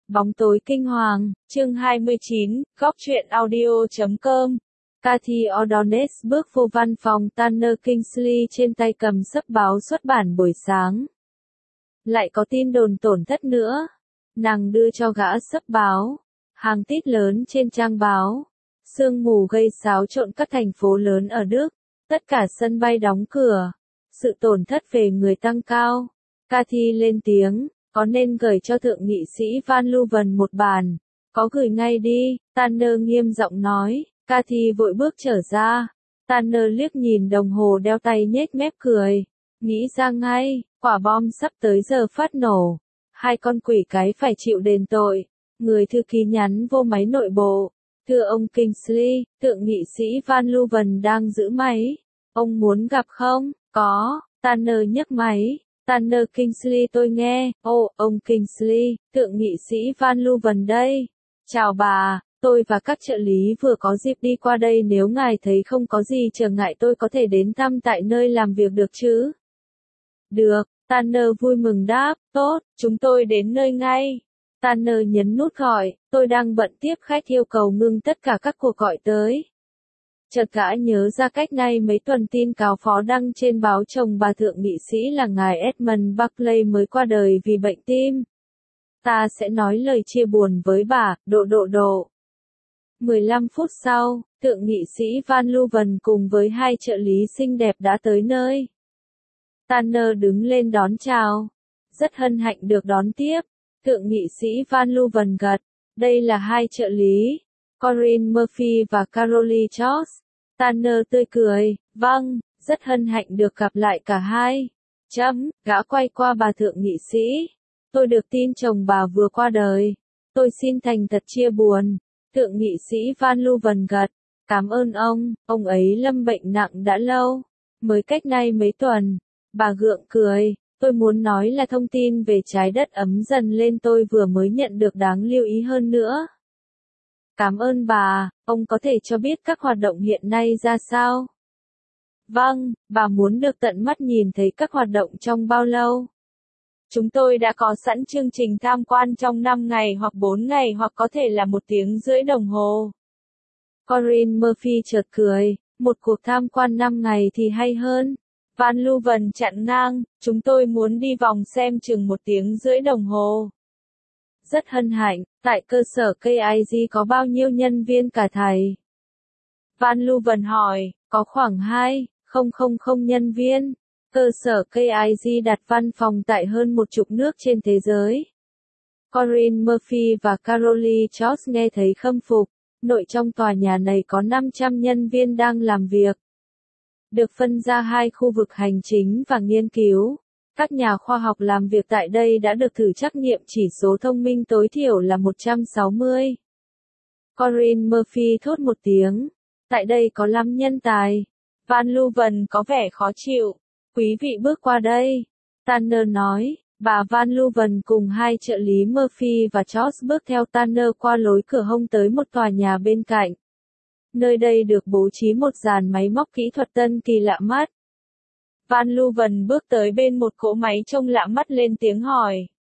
Bóng tối kinh hoàng, chương 29, góc truyện audio.com. Cathy O'Donnell bước vô văn phòng Tanner Kingsley trên tay cầm xấp báo xuất bản buổi sáng. Lại có tin đồn tổn thất nữa. Nàng đưa cho gã xấp báo. Hàng tít lớn trên trang báo. Sương mù gây xáo trộn các thành phố lớn ở Đức. Tất cả sân bay đóng cửa. Sự tổn thất về người tăng cao. Cathy lên tiếng. Có nên gửi cho thượng nghị sĩ Van Louwen một bản? Có gửi ngay đi, Tanner nghiêm giọng nói. Cathy vội bước trở ra. Tanner liếc nhìn đồng hồ đeo tay nhếch mép cười. Nghĩ ra ngay, quả bom sắp tới giờ phát nổ. Hai con quỷ cái phải chịu đền tội. Người thư ký nhắn vô máy nội bộ. Thưa ông Kingsley, thượng nghị sĩ Van Louwen đang giữ máy. Ông muốn gặp không? Có, Tanner nhấc máy. Tanner Kingsley tôi nghe, ông Kingsley, thượng nghị sĩ Van Louwen đây. Chào bà, tôi và các trợ lý vừa có dịp đi qua đây, nếu ngài thấy không có gì trở ngại tôi có thể đến thăm tại nơi làm việc được chứ? Được, Tanner vui mừng đáp, tốt, chúng tôi đến nơi ngay. Tanner nhấn nút gọi, tôi đang bận tiếp khách yêu cầu ngưng tất cả các cuộc gọi tới. Chợt gã nhớ ra cách nay mấy tuần tin cáo phó đăng trên báo chồng bà thượng nghị sĩ là ngài Edmund Buckley mới qua đời vì bệnh tim. Ta sẽ nói lời chia buồn với bà, độ. 15 phút sau, thượng nghị sĩ Van Louwen cùng với hai trợ lý xinh đẹp đã tới nơi. Tanner đứng lên đón chào. Rất hân hạnh được đón tiếp. Thượng nghị sĩ Van Louwen gật. Đây là hai trợ lý. Corinne Murphy và Caroline George. Tanner tươi cười, vâng, rất hân hạnh được gặp lại cả hai. Gã quay qua bà thượng nghị sĩ. Tôi được tin chồng bà vừa qua đời. Tôi xin thành thật chia buồn. Thượng nghị sĩ Van Louwen gật. Cảm ơn ông ấy lâm bệnh nặng đã lâu. Mới cách nay mấy tuần. Bà gượng cười. Tôi muốn nói là thông tin về trái đất ấm dần lên tôi vừa mới nhận được đáng lưu ý hơn nữa. Cảm ơn bà, ông có thể cho biết các hoạt động hiện nay ra sao? Vâng, bà muốn được tận mắt nhìn thấy các hoạt động trong bao lâu? Chúng tôi đã có sẵn chương trình tham quan trong 5 ngày hoặc 4 ngày hoặc có thể là 1 tiếng rưỡi đồng hồ. Corinne Murphy chợt cười, một cuộc tham quan 5 ngày thì hay hơn. Van Louwen chặn ngang, chúng tôi muốn đi vòng xem chừng 1 tiếng rưỡi đồng hồ. Rất hân hạnh, tại cơ sở KIG có bao nhiêu nhân viên cả thầy? Van Louwen hỏi, có khoảng 2,000 nhân viên. Cơ sở KIG đặt văn phòng tại hơn 10 nước trên thế giới. Corinne Murphy và Caroline George nghe thấy khâm phục. Nội trong tòa nhà này có 500 nhân viên đang làm việc. Được phân ra 2 khu vực hành chính và nghiên cứu. Các nhà khoa học làm việc tại đây đã được thử trắc nghiệm chỉ số thông minh tối thiểu là 160. Corinne Murphy thốt một tiếng. Tại đây có 5 nhân tài. Van Louwen có vẻ khó chịu. Quý vị bước qua đây. Tanner nói. Bà Van Louwen cùng hai trợ lý Murphy và George bước theo Tanner qua lối cửa hông tới một tòa nhà bên cạnh. Nơi đây được bố trí một dàn máy móc kỹ thuật tân kỳ lạ mắt. Van Louwen bước tới bên một cỗ máy trông lạ mắt lên tiếng hỏi.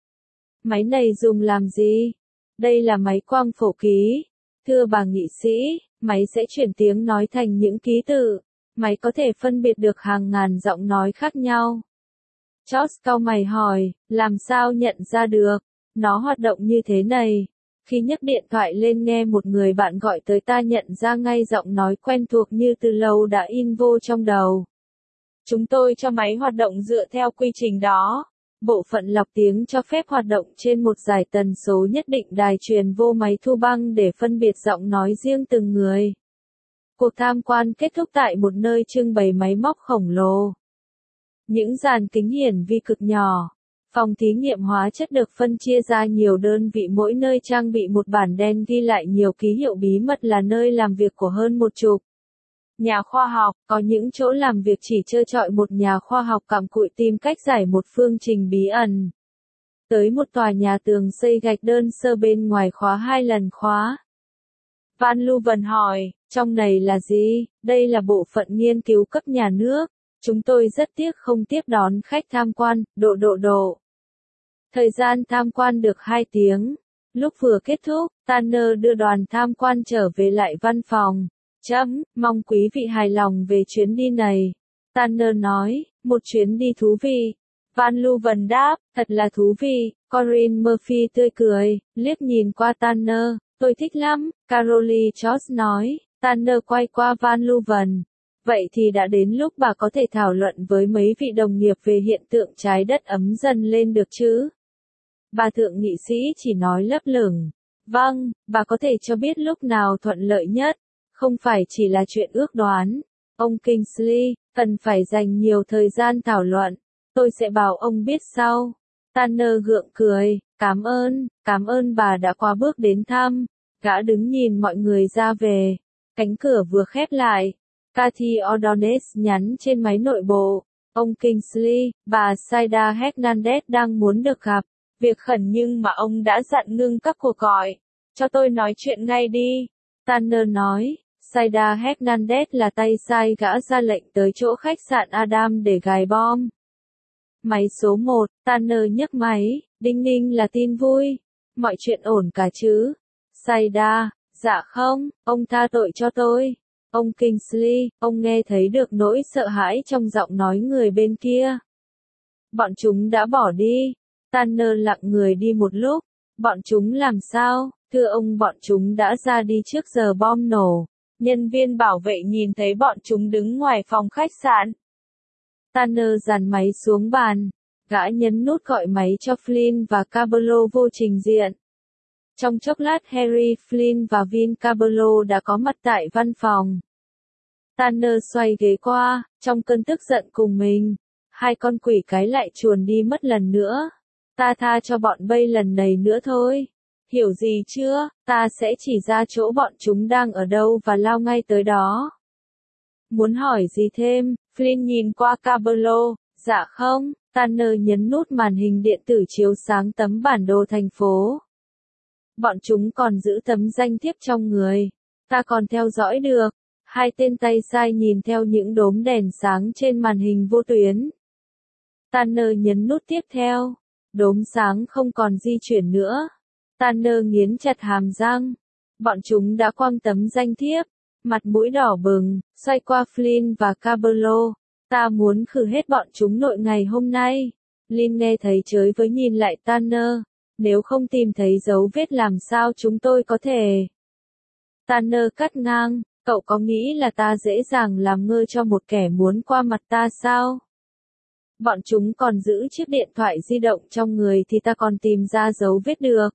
Máy này dùng làm gì? Đây là máy quang phổ ký. Thưa bà nghị sĩ, máy sẽ chuyển tiếng nói thành những ký tự. Máy có thể phân biệt được hàng ngàn giọng nói khác nhau. George cau mày hỏi, làm sao nhận ra được? Nó hoạt động như thế này. Khi nhấc điện thoại lên nghe một người bạn gọi tới ta nhận ra ngay giọng nói quen thuộc như từ lâu đã in vô trong đầu. Chúng tôi cho máy hoạt động dựa theo quy trình đó. Bộ phận lọc tiếng cho phép hoạt động trên một dải tần số nhất định đài truyền vô máy thu băng để phân biệt giọng nói riêng từng người. Cuộc tham quan kết thúc tại một nơi trưng bày máy móc khổng lồ. Những dàn kính hiển vi cực nhỏ. Phòng thí nghiệm hóa chất được phân chia ra nhiều đơn vị, mỗi nơi trang bị một bản đen ghi lại nhiều ký hiệu bí mật là nơi làm việc của hơn 10 nhà khoa học. Có những chỗ làm việc chỉ trơ trọi một nhà khoa học cặm cụi tìm cách giải một phương trình bí ẩn. Tới một tòa nhà tường xây gạch đơn sơ bên ngoài khóa 2 lần khóa. Van Louwen hỏi, trong này là gì? Đây là bộ phận nghiên cứu cấp nhà nước. Chúng tôi rất tiếc không tiếp đón khách tham quan, độ. Thời gian tham quan được 2 tiếng. Lúc vừa kết thúc, Tanner đưa đoàn tham quan trở về lại văn phòng. Mong quý vị hài lòng về chuyến đi này. Tanner nói, một chuyến đi thú vị. Van Luven đáp, thật là thú vị. Corinne Murphy tươi cười, liếc nhìn qua Tanner, tôi thích lắm. Caroline George nói, Tanner quay qua Van Luven. Vậy thì đã đến lúc bà có thể thảo luận với mấy vị đồng nghiệp về hiện tượng trái đất ấm dần lên được chứ? Bà thượng nghị sĩ chỉ nói lấp lửng. Vâng, bà có thể cho biết lúc nào thuận lợi nhất. Không phải chỉ là chuyện ước đoán. Ông Kingsley, cần phải dành nhiều thời gian thảo luận. Tôi sẽ bảo ông biết sau. Tanner gượng cười, cảm ơn bà đã qua bước đến thăm. Gã đứng nhìn mọi người ra về. Cánh cửa vừa khép lại. Cathy O'Donnell nhắn trên máy nội bộ. Ông Kingsley, bà Saida Hernandez đang muốn được gặp. Việc khẩn nhưng mà ông đã dặn ngưng các cuộc gọi. Cho tôi nói chuyện ngay đi. Tanner nói, Saida Hernandez là tay sai gã ra lệnh tới chỗ khách sạn Adam để gài bom. Máy số 1, Tanner nhấc máy, đinh ninh là tin vui. Mọi chuyện ổn cả chứ? Saida, dạ không, ông tha tội cho tôi. Ông Kingsley, ông nghe thấy được nỗi sợ hãi trong giọng nói người bên kia. Bọn chúng đã bỏ đi. Tanner lặng người đi một lúc. Bọn chúng làm sao? Thưa ông, bọn chúng đã ra đi trước giờ bom nổ. Nhân viên bảo vệ nhìn thấy bọn chúng đứng ngoài phòng khách sạn. Tanner dàn máy xuống bàn. Gã nhấn nút gọi máy cho Flynn và Cabello vô trình diện. Trong chốc lát Harry, Flynn và Vin Cabello đã có mặt tại văn phòng. Tanner xoay ghế qua, trong cơn tức giận cùng mình. Hai con quỷ cái lại chuồn đi mất lần nữa. Ta tha cho bọn bay lần này nữa thôi. Hiểu gì chưa? Ta sẽ chỉ ra chỗ bọn chúng đang ở đâu và lao ngay tới đó. Muốn hỏi gì thêm? Flynn nhìn qua Cabello. Dạ không. Tanner nhấn nút màn hình điện tử chiếu sáng tấm bản đồ thành phố. Bọn chúng còn giữ tấm danh thiếp trong người. Ta còn theo dõi được. Hai tên tay sai nhìn theo những đốm đèn sáng trên màn hình vô tuyến. Tanner nhấn nút tiếp theo. Đốm sáng không còn di chuyển nữa. Tanner nghiến chặt hàm răng. Bọn chúng đã quăng tấm danh thiếp. Mặt mũi đỏ bừng, xoay qua Flynn và Cabello. Ta muốn khử hết bọn chúng nội ngày hôm nay. Lynn nghe thấy chới với nhìn lại Tanner. Nếu không tìm thấy dấu vết làm sao chúng tôi có thể. Tanner cắt ngang. Cậu có nghĩ là ta dễ dàng làm ngơ cho một kẻ muốn qua mặt ta sao? Bọn chúng còn giữ chiếc điện thoại di động trong người thì ta còn tìm ra dấu vết được.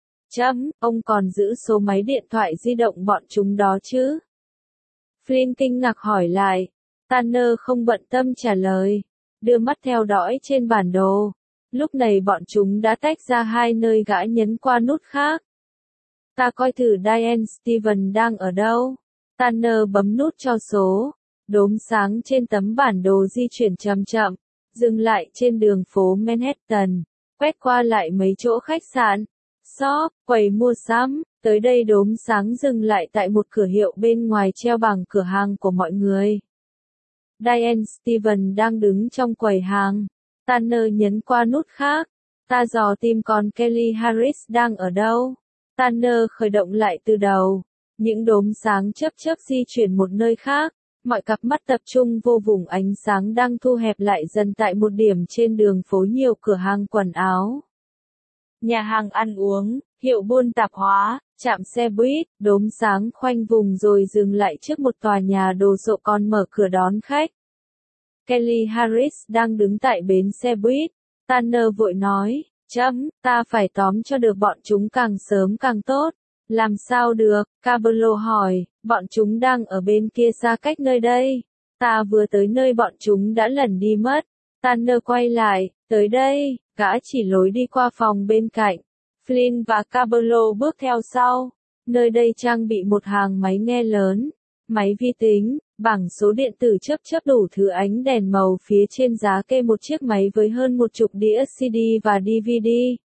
Ông còn giữ số máy điện thoại di động bọn chúng đó chứ? Flynn kinh ngạc hỏi lại. Tanner không bận tâm trả lời. Đưa mắt theo dõi trên bản đồ. Lúc này bọn chúng đã tách ra hai nơi, gã nhấn qua nút khác. Ta coi thử Diane Steven đang ở đâu. Tanner bấm nút cho số. Đốm sáng trên tấm bản đồ di chuyển chậm chậm. Dừng lại trên đường phố Manhattan. Quét qua lại mấy chỗ khách sạn, shop, quầy mua sắm. Tới đây đốm sáng dừng lại tại một cửa hiệu bên ngoài treo bảng cửa hàng của mọi người. Diane Steven đang đứng trong quầy hàng. Tanner nhấn qua nút khác. Ta dò tìm còn Kelly Harris đang ở đâu. Tanner khởi động lại từ đầu. Những đốm sáng chớp chớp di chuyển một nơi khác. Mọi cặp mắt tập trung vô vùng ánh sáng đang thu hẹp lại dần tại một điểm trên đường phố nhiều cửa hàng quần áo. Nhà hàng ăn uống, hiệu buôn tạp hóa, trạm xe buýt, đốm sáng khoanh vùng rồi dừng lại trước một tòa nhà đồ sộ còn mở cửa đón khách. Kelly Harris đang đứng tại bến xe buýt. Tanner vội nói, ta phải tóm cho được bọn chúng càng sớm càng tốt. Làm sao được? Cabello hỏi, bọn chúng đang ở bên kia xa cách nơi đây. Ta vừa tới nơi bọn chúng đã lẩn đi mất. Tanner quay lại, tới đây, gã chỉ lối đi qua phòng bên cạnh. Flynn và Cabello bước theo sau. Nơi đây trang bị một hàng máy nghe lớn, máy vi tính, bảng số điện tử chớp chớp đủ thứ ánh đèn màu, phía trên giá kê một chiếc máy với hơn 10 đĩa CD và DVD.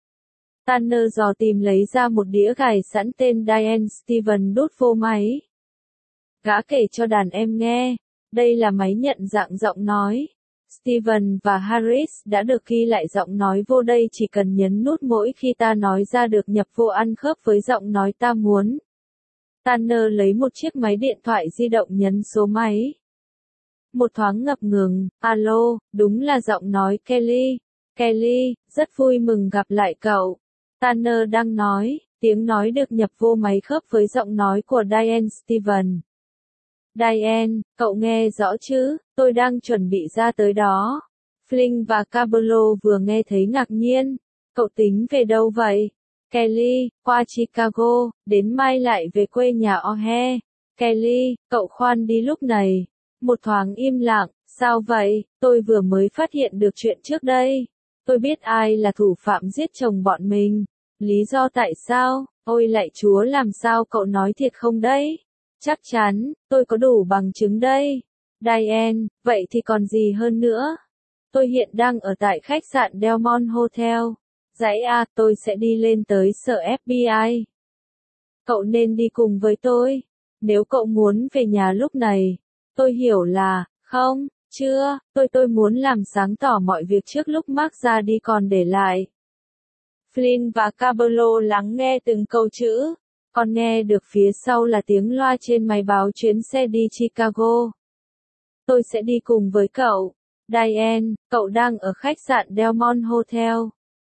Tanner dò tìm lấy ra một đĩa gài sẵn tên Diane Steven đút vô máy. Gã kể cho đàn em nghe, đây là máy nhận dạng giọng nói. Steven và Harris đã được ghi lại giọng nói vô đây chỉ cần nhấn nút mỗi khi ta nói ra được nhập vô ăn khớp với giọng nói ta muốn. Tanner lấy một chiếc máy điện thoại di động nhấn số máy. Một thoáng ngập ngừng, alo, đúng là giọng nói Kelly. Kelly, rất vui mừng gặp lại cậu. Tanner đang nói, tiếng nói được nhập vô máy khớp với giọng nói của Diane Steven. Diane, cậu nghe rõ chứ, tôi đang chuẩn bị ra tới đó. Flynn và Cabello vừa nghe thấy ngạc nhiên. Cậu tính về đâu vậy? Kelly, qua Chicago, đến mai lại về quê nhà O'Hare. Kelly, cậu khoan đi lúc này. Một thoáng im lặng, sao vậy, tôi vừa mới phát hiện được chuyện trước đây. Tôi biết ai là thủ phạm giết chồng bọn mình. Lý do tại sao, ôi lạy Chúa làm sao cậu nói thiệt không đấy? Chắc chắn, tôi có đủ bằng chứng đây. Diane, vậy thì còn gì hơn nữa? Tôi hiện đang ở tại khách sạn Delmont Hotel. Dãy A, tôi sẽ đi lên tới sở FBI. Cậu nên đi cùng với tôi. Nếu cậu muốn về nhà lúc này. Tôi hiểu là, không, chưa, tôi muốn làm sáng tỏ mọi việc trước lúc Mark ra đi còn để lại. Flynn và Cabello lắng nghe từng câu chữ. Còn nghe được phía sau là tiếng loa trên máy báo chuyến xe đi Chicago. Tôi sẽ đi cùng với cậu. Diane, cậu đang ở khách sạn Delmont Hotel.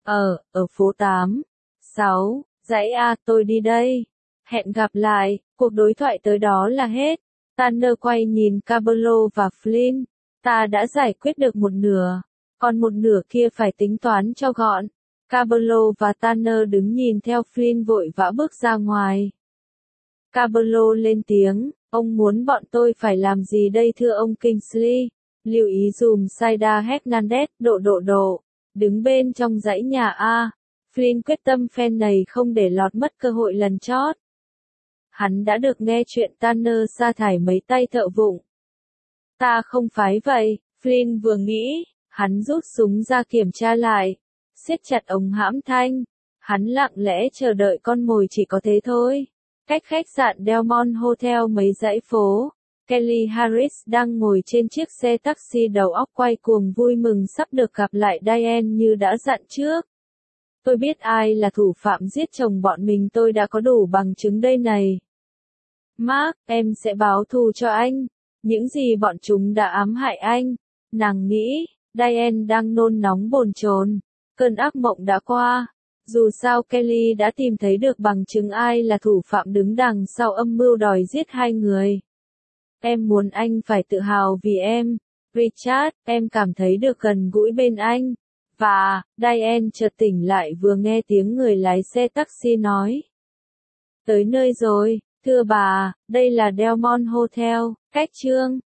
Ở phố 8. 6, dãy A, tôi đi đây. Hẹn gặp lại, cuộc đối thoại tới đó là hết. Tanner quay nhìn Cabello và Flynn. Ta đã giải quyết được một nửa. Còn một nửa kia phải tính toán cho gọn. Cabello và Tanner đứng nhìn theo Flynn vội vã bước ra ngoài. Cabello lên tiếng, ông muốn bọn tôi phải làm gì đây thưa ông Kingsley? Lưu ý dùm Saida Hernandez, độ. Đứng bên trong dãy nhà A. Flynn quyết tâm phen này không để lọt mất cơ hội lần chót. Hắn đã được nghe chuyện Tanner sa thải mấy tay thợ vụng. Ta không phái vậy, Flynn vừa nghĩ, hắn rút súng ra kiểm tra lại. Siết chặt ống hãm thanh. Hắn lặng lẽ chờ đợi con mồi chỉ có thế thôi. Cách khách sạn Delmont Hotel mấy dãy phố. Kelly Harris đang ngồi trên chiếc xe taxi đầu óc quay cuồng vui mừng sắp được gặp lại Diane như đã dặn trước. Tôi biết ai là thủ phạm giết chồng bọn mình, tôi đã có đủ bằng chứng đây này. Mark, em sẽ báo thù cho anh. Những gì bọn chúng đã ám hại anh. Nàng nghĩ, Diane đang nôn nóng bồn chồn. Cơn ác mộng đã qua. Dù sao Kelly đã tìm thấy được bằng chứng ai là thủ phạm đứng đằng sau âm mưu đòi giết hai người. Em muốn anh phải tự hào vì em. Richard, em cảm thấy được gần gũi bên anh. Và, Diane chợt tỉnh lại vừa nghe tiếng người lái xe taxi nói. Tới nơi rồi, thưa bà, đây là Delmont Hotel, cách chương.